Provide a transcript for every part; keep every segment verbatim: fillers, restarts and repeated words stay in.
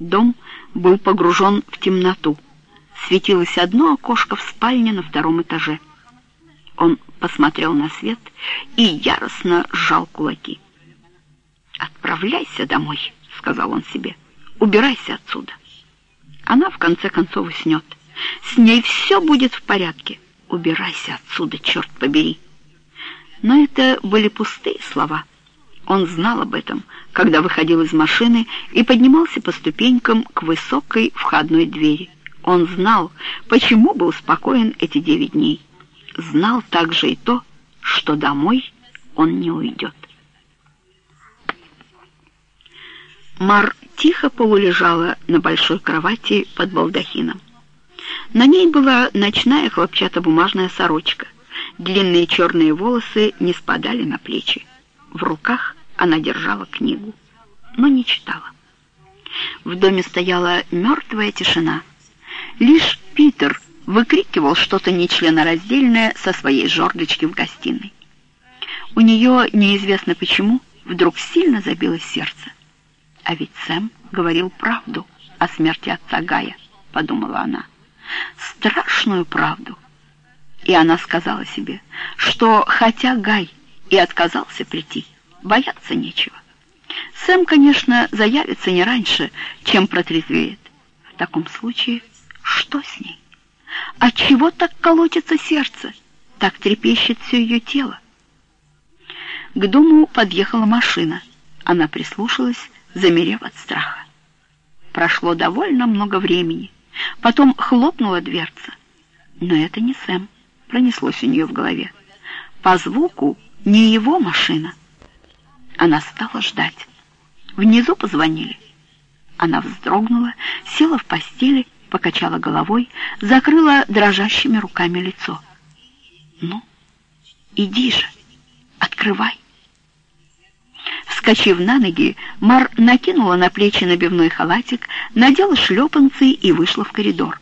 Дом был погружен в темноту. Светилось одно окошко в спальне на втором этаже. Он посмотрел на свет и яростно сжал кулаки. «Отправляйся домой», — сказал он себе. «Убирайся отсюда. Она в конце концов уснет. С ней все будет в порядке. Убирайся отсюда, черт побери». Но это были пустые слова. Он знал об этом, когда выходил из машины и поднимался по ступенькам к высокой входной двери. Он знал, почему был спокоен эти девять дней. Знал также и то, что домой он не уйдет. Мар тихо полулежала на большой кровати под балдахином. На ней была ночная хлопчатобумажная сорочка. Длинные черные волосы не спадали на плечи. В руках она держала книгу, но не читала. В доме стояла мертвая тишина. Лишь Питер выкрикивал что-то нечленораздельное со своей жердочки в гостиной. У нее, неизвестно почему, вдруг сильно забилось сердце. «А ведь Сэм говорил правду о смерти отца Гая», — подумала она. «Страшную правду». И она сказала себе, что хотя Гай и отказался прийти, бояться нечего. Сэм, конечно, заявится не раньше, чем протрезвеет. В таком случае, что с ней? Отчего так колотится сердце? Так трепещет все ее тело? К дому подъехала машина. Она прислушалась, замерев от страха. Прошло довольно много времени. Потом хлопнула дверца. Но это не Сэм, пронеслось у нее в голове. По звуку не его машина. Она стала ждать. Внизу позвонили. Она вздрогнула, села в постели, покачала головой, закрыла дрожащими руками лицо. «Ну, иди же, открывай». Вскочив на ноги, Мар накинула на плечи набивной халатик, надела шлепанцы и вышла в коридор.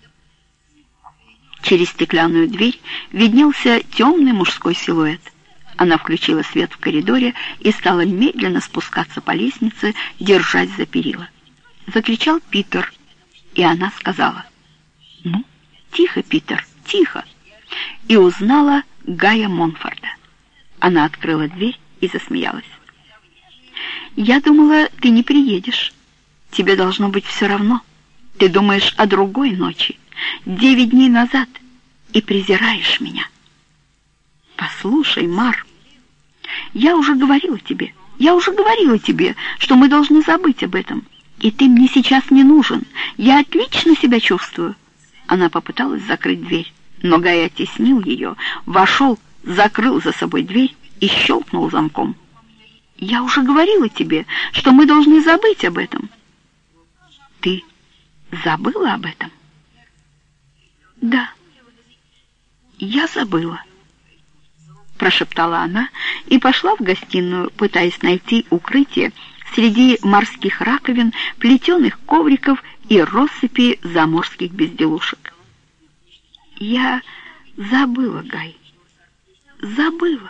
Через стеклянную дверь виднелся темный мужской силуэт. Она включила свет в коридоре и стала медленно спускаться по лестнице, держась за перила. Закричал Питер, и она сказала: «Ну, тихо, Питер, тихо!» и узнала Гая Монфорда. Она открыла дверь и засмеялась. «Я думала, ты не приедешь. Тебе должно быть все равно. Ты думаешь о другой ночи, девять дней назад, и презираешь меня». «Послушай, Мар, я уже говорила тебе, я уже говорила тебе, что мы должны забыть об этом, и ты мне сейчас не нужен. Я отлично себя чувствую». Она попыталась закрыть дверь, но Гай оттеснил ее, вошел, закрыл за собой дверь и щелкнул замком. «Я уже говорила тебе, что мы должны забыть об этом». «Ты забыла об этом?» «Да, я забыла», — прошептала она и пошла в гостиную, пытаясь найти укрытие среди морских раковин, плетеных ковриков и россыпи заморских безделушек. «Я забыла, Гай, забыла».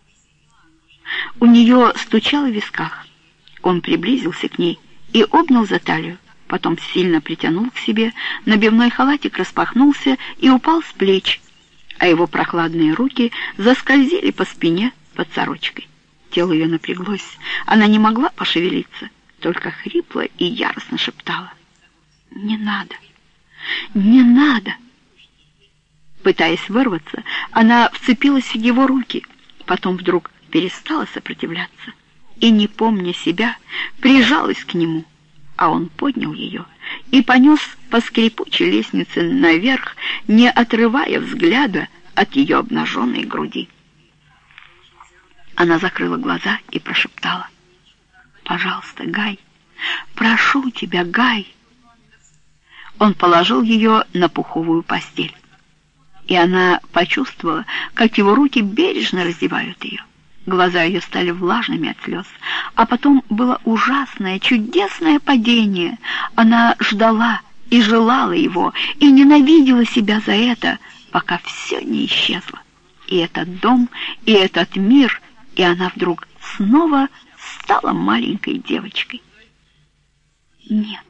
У нее стучало в висках. Он приблизился к ней и обнял за талию, потом сильно притянул к себе, набивной халатик распахнулся и упал с плеч, а его прохладные руки заскользили по спине под сорочкой. Тело ее напряглось, она не могла пошевелиться, только хрипло и яростно шептала: «Не надо, не надо». Пытаясь вырваться, она вцепилась в его руки, потом вдруг перестала сопротивляться и, не помня себя, прижалась к нему, а он поднял ее и понес по скрипучей лестнице наверх, не отрывая взгляда от ее обнаженной груди. Она закрыла глаза и прошептала: «Пожалуйста, Гай, прошу тебя, Гай». Он положил ее на пуховую постель, и она почувствовала, как его руки бережно раздевают ее. Глаза ее стали влажными от слез, а потом было ужасное, чудесное падение. Она ждала и желала его, и ненавидела себя за это, пока все не исчезло. И этот дом, и этот мир, и она вдруг снова стала маленькой девочкой. Нет,